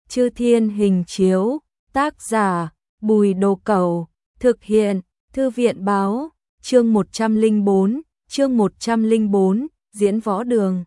Chư Thiên Hình Chiếu, tác giả Bùi Đồ Cẩu, thực hiện Thư viện Báo, chương 104, diễn võ đường.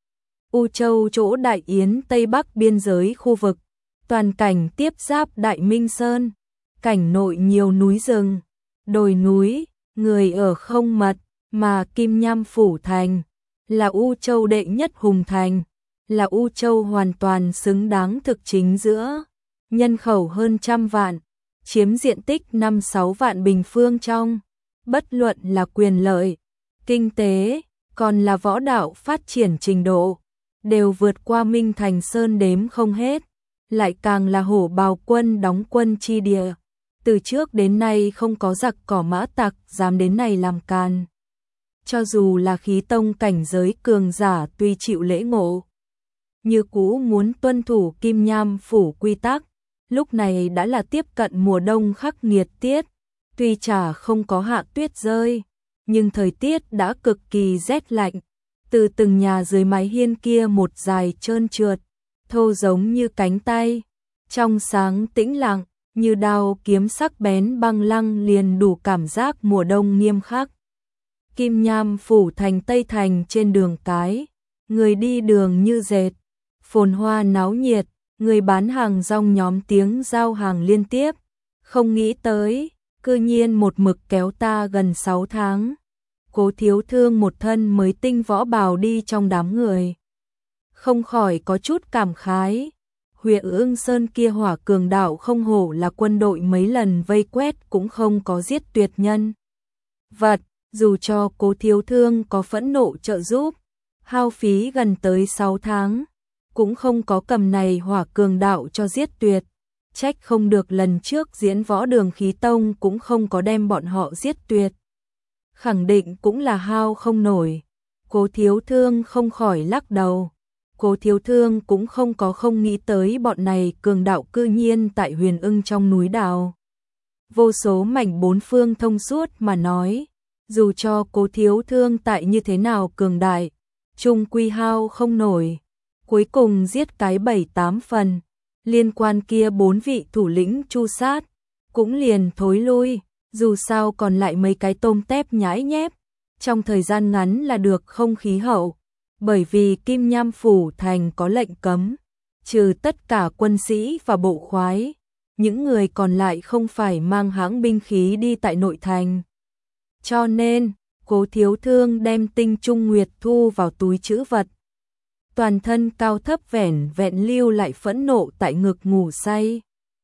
U Châu chỗ Đại Yến Tây Bắc biên giới khu vực, toàn cảnh tiếp giáp Đại Minh Sơn, cảnh nội nhiều núi rừng, đồi núi, người ở không mật, mà Kim Nham Phủ Thành là U Châu đệ nhất hùng thành, là U Châu hoàn toàn xứng đáng thực chính giữa, nhân khẩu hơn 100 vạn, chiếm diện tích 5-6 vạn bình phương trong, bất luận là quyền lợi, kinh tế, còn là võ đạo phát triển trình độ, đều vượt qua Minh Thành Sơn đếm không hết, lại càng là hổ bào quân đóng quân chi địa. Từ trước đến nay không có giặc cỏ mã tặc dám đến này làm càn. Cho dù là khí tông cảnh giới cường giả tuy chịu lễ ngộ, như cũ muốn tuân thủ Kim Nham Phủ quy tắc, lúc này đã là tiếp cận mùa đông khắc nghiệt tiết, tuy chả không có hạ tuyết rơi, nhưng thời tiết đã cực kỳ rét lạnh, từ từng nhà dưới mái hiên kia một dài trơn trượt, thô giống như cánh tay, trong sáng tĩnh lặng, như đao kiếm sắc bén băng lăng liền đủ cảm giác mùa đông nghiêm khắc. Kim Nham Phủ thành Tây Thành trên đường cái, người đi đường như dệt, phồn hoa náo nhiệt, người bán hàng rong nhóm tiếng giao hàng liên tiếp, không nghĩ tới, cư nhiên một mực kéo ta gần 6 tháng. Cố Thiếu Thương một thân mới tinh võ bào đi trong đám người, không khỏi có chút cảm khái. Huyền Ưng Sơn kia hỏa cường đạo không hổ là quân đội mấy lần vây quét cũng không có giết tuyệt nhân vật, dù cho Cố Thiếu Thương có phẫn nộ trợ giúp, hao phí gần tới 6 tháng, cũng không có cầm này hỏa cường đạo cho giết tuyệt, trách không được lần trước diễn võ đường khí tông cũng không có đem bọn họ giết tuyệt. Khẳng định cũng là hao không nổi. Cố Thiếu Thương không khỏi lắc đầu. Cố Thiếu Thương cũng không nghĩ tới bọn này cường đạo cư nhiên tại Huyền Ưng trong núi đào. Vô số mảnh bốn phương thông suốt mà nói, dù cho Cố Thiếu Thương tại như thế nào cường đại, chung quy hao không nổi. Cuối cùng giết cái 7-8 phần, liên quan kia 4 vị thủ lĩnh chu sát, cũng liền thối lui, dù sao còn lại mấy cái tôm tép nhãi nhép, trong thời gian ngắn là được không khí hậu, bởi vì Kim Nham Phủ thành có lệnh cấm, trừ tất cả quân sĩ và bộ khoái, những người còn lại không phải mang hãng binh khí đi tại nội thành. Cho nên, Cố Thiếu Thương đem tinh trung nguyệt thu vào túi trữ vật. Toàn thân cao thấp vẻn vẹn lưu lại phẫn nộ tại ngực ngủ say.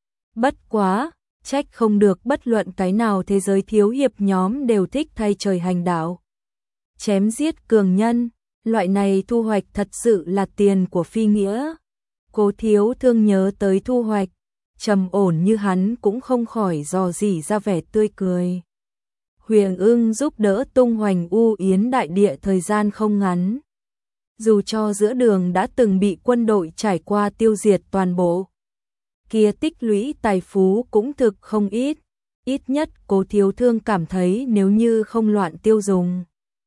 Bất quá, trách không được bất luận cái nào thế giới thiếu hiệp nhóm đều thích thay trời hành đạo. Chém giết cường nhân, loại này thu hoạch thật sự là tiền của phi nghĩa. Cố Thiếu Thương nhớ tới thu hoạch, trầm ổn như hắn cũng không khỏi dò dỉ ra vẻ tươi cười. Huyền Ưng giúp đỡ tung hoành U Yến đại địa thời gian không ngắn. Dù cho giữa đường đã từng bị quân đội trải qua tiêu diệt toàn bộ, kia tích lũy tài phú cũng thực không ít, ít nhất Cố Thiếu Thương cảm thấy nếu như không loạn tiêu dùng.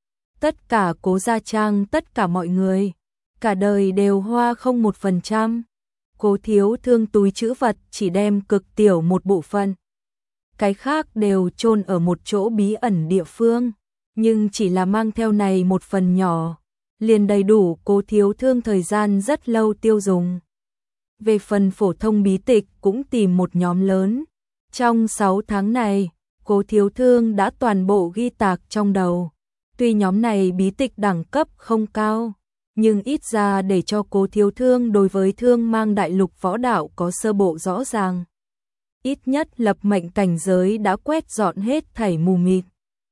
Tất cả Cố gia trang tất cả mọi người, cả đời đều hoa không 1%, Cố Thiếu Thương túi trữ vật chỉ đem cực tiểu một bộ phận. Cái khác đều chôn ở một chỗ bí ẩn địa phương, nhưng chỉ là mang theo này một phần nhỏ, liền đầy đủ Cố Thiếu Thương thời gian rất lâu tiêu dùng. Về phần phổ thông bí tịch cũng tìm một nhóm lớn. Trong 6 tháng này, Cố Thiếu Thương đã toàn bộ ghi tạc trong đầu. Tuy nhóm này bí tịch đẳng cấp không cao, nhưng ít ra để cho Cố Thiếu Thương đối với Thương Mang đại lục võ đạo có sơ bộ rõ ràng. Ít nhất lập mệnh cảnh giới đã quét dọn hết thảy mù mịt.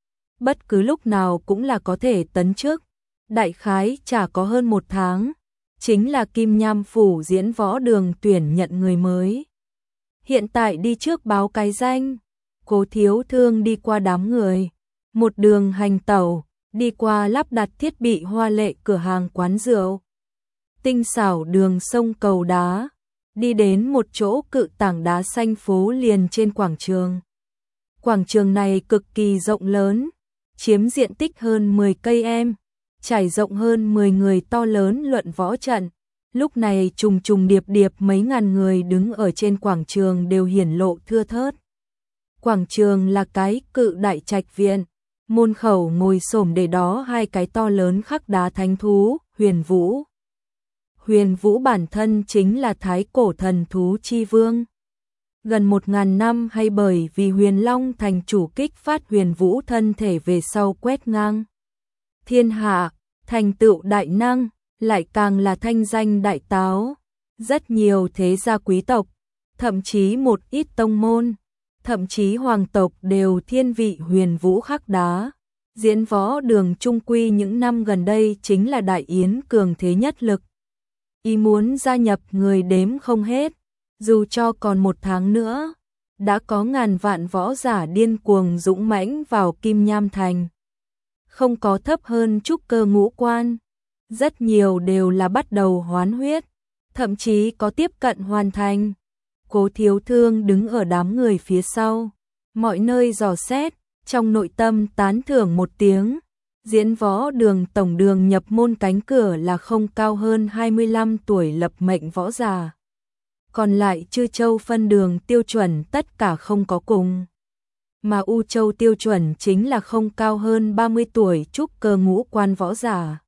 Bất cứ lúc nào cũng là có thể tấn chức. Đại khái chả có hơn 1 tháng, chính là Kim Nham Phủ diễn võ đường tuyển nhận người mới. Hiện tại đi trước báo cái danh, Cố Thiếu Thương đi qua đám người, một đường hành tẩu, đi qua lắp đặt thiết bị hoa lệ cửa hàng quán rượu, tinh xảo đường sông cầu đá, đi đến một chỗ cự tảng đá xanh phố liền trên quảng trường. Quảng trường này cực kỳ rộng lớn, chiếm diện tích hơn 10 cây em. Trải rộng hơn 10 người to lớn luận võ trận, Lúc này trùng trùng điệp điệp mấy ngàn người đứng ở trên quảng trường đều hiển lộ thưa thớt. Quảng trường là cái cự đại trạch viện, môn khẩu ngồi xổm để đó hai cái to lớn khắc đá thánh thú, Huyền Vũ. Huyền Vũ bản thân chính là thái cổ thần thú chi vương. Gần 1000 năm hay bởi vì Huyền Long thành chủ kích phát Huyền Vũ thân thể về sau quét ngang thiên hạ, thành tựu đại năng, lại càng là thanh danh đại táo. Rất nhiều thế gia quý tộc, thậm chí một ít tông môn, thậm chí hoàng tộc đều thiên vị Huyền Vũ khắc đá. Diễn võ đường trung quy những năm gần đây chính là đại yến cường thế nhất lực. Ý muốn gia nhập người đếm không hết, dù cho còn 1 tháng nữa, đã có ngàn vạn võ giả điên cuồng dũng mãnh vào Kim Nham Thành. Không có thấp hơn trúc cơ ngũ quan, rất nhiều đều là bắt đầu hoán huyết, thậm chí có tiếp cận hoàn thành. Cố Thiếu Thương đứng ở đám người phía sau, mọi nơi dò xét, trong nội tâm tán thưởng một tiếng. Diễn võ đường tổng đường nhập môn cánh cửa là không cao hơn 25 tuổi lập mệnh võ giả. Còn lại Chư Châu phân đường tiêu chuẩn tất cả không có cùng. Mà U Châu tiêu chuẩn chính là không cao hơn 30 tuổi trúc cơ ngũ quan võ giả.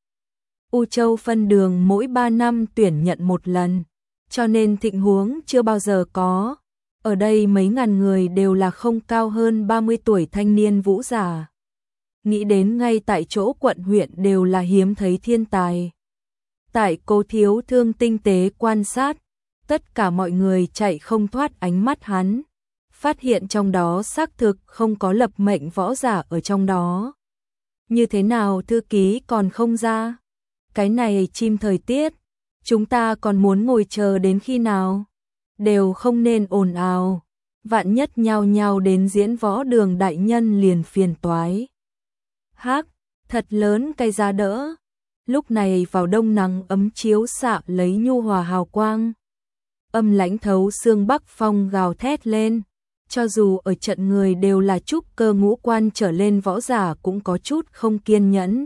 U Châu phân đường mỗi 3 năm tuyển nhận 1 lần, cho nên thịnh huống chưa bao giờ có. Ở đây mấy ngàn người đều là không cao hơn 30 tuổi thanh niên vũ giả. Nghĩ đến ngay tại chỗ quận huyện đều là hiếm thấy thiên tài. Tại Cố Thiếu Thương tinh tế quan sát, tất cả mọi người chạy không thoát ánh mắt hắn, phát hiện trong đó xác thực không có lập mệnh võ giả ở trong đó. Như thế nào thư ký còn không ra? Cái này chim thời tiết, chúng ta còn muốn ngồi chờ đến khi nào? Đều không nên ồn ào, vạn nhất nhao nhao đến diễn võ đường đại nhân liền phiền toái. Hắc, thật lớn cây giá đỡ. Lúc này vào đông nắng ấm chiếu xạ lấy nhu hòa hào quang. Âm lãnh thấu xương bắc phong gào thét lên. Cho dù ở trận người đều là trúc cơ ngũ quan trở lên võ giả cũng có chút không kiên nhẫn.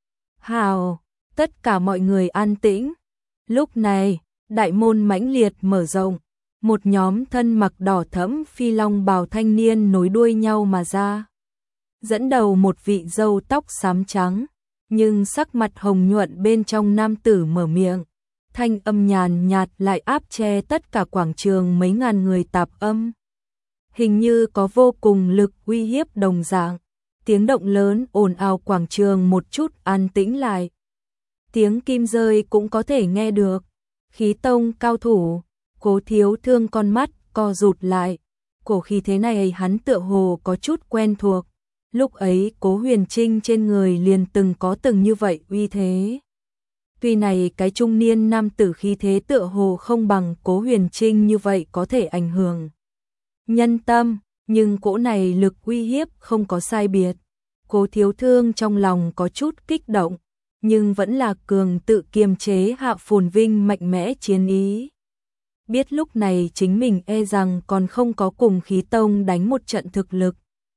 Hào, tất cả mọi người an tĩnh. Lúc này, đại môn mãnh liệt mở rộng. Một nhóm thân mặc đỏ thẫm phi long bào thanh niên nối đuôi nhau mà ra. Dẫn đầu một vị râu tóc xám trắng, nhưng sắc mặt hồng nhuận bên trong nam tử mở miệng. Thanh âm nhàn nhạt lại áp che tất cả quảng trường mấy ngàn người tạp âm. Hình như có vô cùng lực uy hiếp đồng dạng. Tiếng động lớn ồn ào quảng trường một chút an tĩnh lại. Tiếng kim rơi cũng có thể nghe được. Khí tông cao thủ, Cố Thiếu Thương con mắt co rụt lại. Cổ khí thế này hắn tựa hồ có chút quen thuộc. Lúc ấy Cố Huyền Trinh trên người liền từng như vậy uy thế. Tuy này cái trung niên nam tử khí thế tựa hồ không bằng Cố Huyền Trinh như vậy có thể ảnh hưởng nhân tâm, nhưng cỗ này lực uy hiếp không có sai biệt. Cố Thiếu Thương trong lòng có chút kích động, nhưng vẫn là cường tự kiềm chế hạ phồn vinh mạnh mẽ chiến ý. Biết lúc này chính mình e rằng còn không có cùng khí tông đánh một trận thực lực.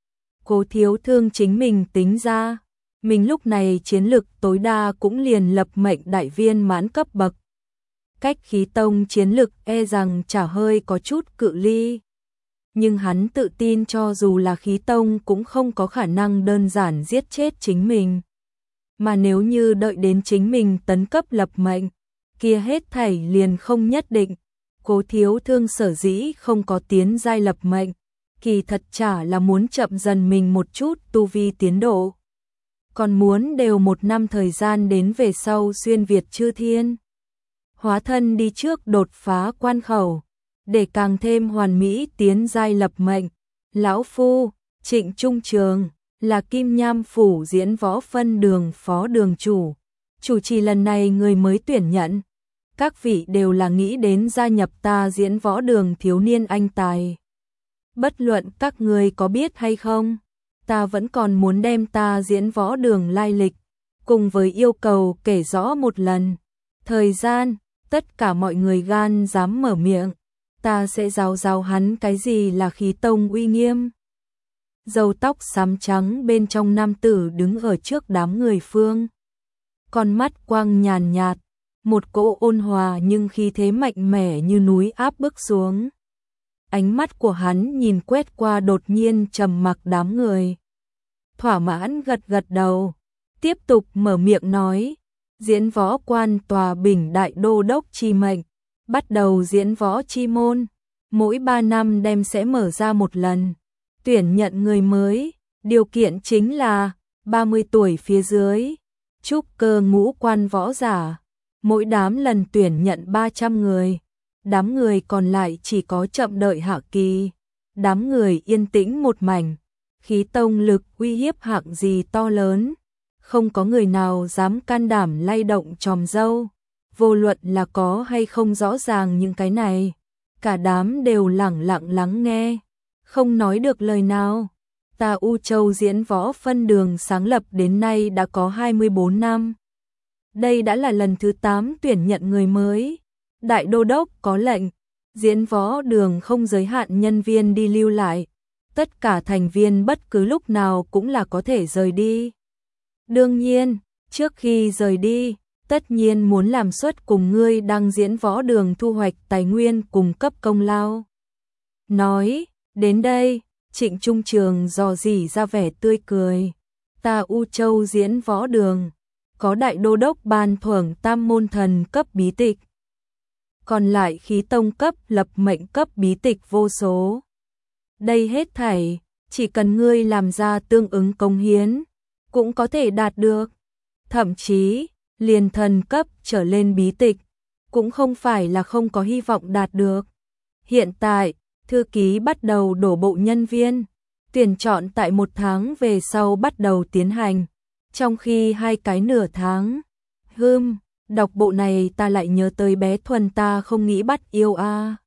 Cố Thiếu Thương chính mình tính ra, mình lúc này chiến lực tối đa cũng liền lập mệnh đại viên mãn cấp bậc. Cách khí tông chiến lực e rằng chả hơi có chút cự ly. Nhưng hắn tự tin cho dù là khí tông cũng không có khả năng đơn giản giết chết chính mình. Mà nếu như đợi đến chính mình tấn cấp lập mệnh, kia hết thảy liền không nhất định. Cố Thiếu Thương sở dĩ không có tiến giai lập mệnh, kỳ thật chả là muốn chậm dần mình một chút tu vi tiến độ. Còn muốn đều 1 năm thời gian đến về sau xuyên Việt chư thiên. Hóa thân đi trước đột phá quan khẩu, để càng thêm hoàn mỹ tiến giai lập mệnh. Lão Phu, Trịnh Trung Trường, là Kim Nham Phủ diễn võ phân đường phó đường chủ trì lần này người mới tuyển nhận. Các vị đều là nghĩ đến gia nhập ta diễn võ đường thiếu niên anh tài. Bất luận các người có biết hay không, ta vẫn còn muốn đem ta diễn võ đường lai lịch, cùng với yêu cầu kể rõ một lần. Thời gian, tất cả mọi người gan dám mở miệng, ta sẽ giáo hắn cái gì là khí tông uy nghiêm. Râu tóc xám trắng bên trong nam tử đứng ở trước đám người phương. Con mắt quang nhàn nhạt, một cỗ ôn hòa nhưng khí thế mạnh mẽ như núi áp bức xuống. Ánh mắt của hắn nhìn quét qua đột nhiên trầm mặc đám người. Thỏa mãn gật gật đầu, tiếp tục mở miệng nói, diễn võ quan tòa bình đại đô đốc chi mệnh, bắt đầu diễn võ chi môn, mỗi 3 năm đem sẽ mở ra một lần, tuyển nhận người mới, điều kiện chính là 30 tuổi phía dưới, trúc cơ ngũ quan võ giả, mỗi đám lần tuyển nhận 300 người, đám người còn lại chỉ có chậm đợi hạ kỳ, đám người yên tĩnh một mảnh, khí tông lực uy hiếp hạng gì to lớn, không có người nào dám can đảm lay động chòm râu, vô luận là có hay không rõ ràng những cái này, cả đám đều lẳng lặng lắng nghe, không nói được lời nào. Ta U Châu diễn võ phân đường sáng lập đến nay đã có 24 năm. Đây đã là lần thứ 8 tuyển nhận người mới. Đại đô đốc có lệnh, diễn võ đường không giới hạn nhân viên đi lưu lại, tất cả thành viên bất cứ lúc nào cũng là có thể rời đi. Đương nhiên, trước khi rời đi, tất nhiên muốn làm suất cùng ngươi đang diễn võ đường thu hoạch tài nguyên cùng cấp công lao. Nói, đến đây, Trịnh Trung Trường dò dỉ ra vẻ tươi cười. Ta U Châu diễn võ đường, có đại đô đốc ban thưởng tam môn thần cấp bí tịch. Còn lại khí tông cấp lập mệnh cấp bí tịch vô số. Đây hết thảy, chỉ cần ngươi làm ra tương ứng công hiến, cũng có thể đạt được. Thậm chí, liền thần cấp trở lên bí tịch, cũng không phải là không có hy vọng đạt được. Hiện tại, thư ký bắt đầu đổ bộ nhân viên, tuyển chọn tại 1 tháng về sau bắt đầu tiến hành, trong khi 2 cái nửa tháng. Đọc bộ này ta lại nhớ tới bé Thuần ta không nghĩ bắt yêu a.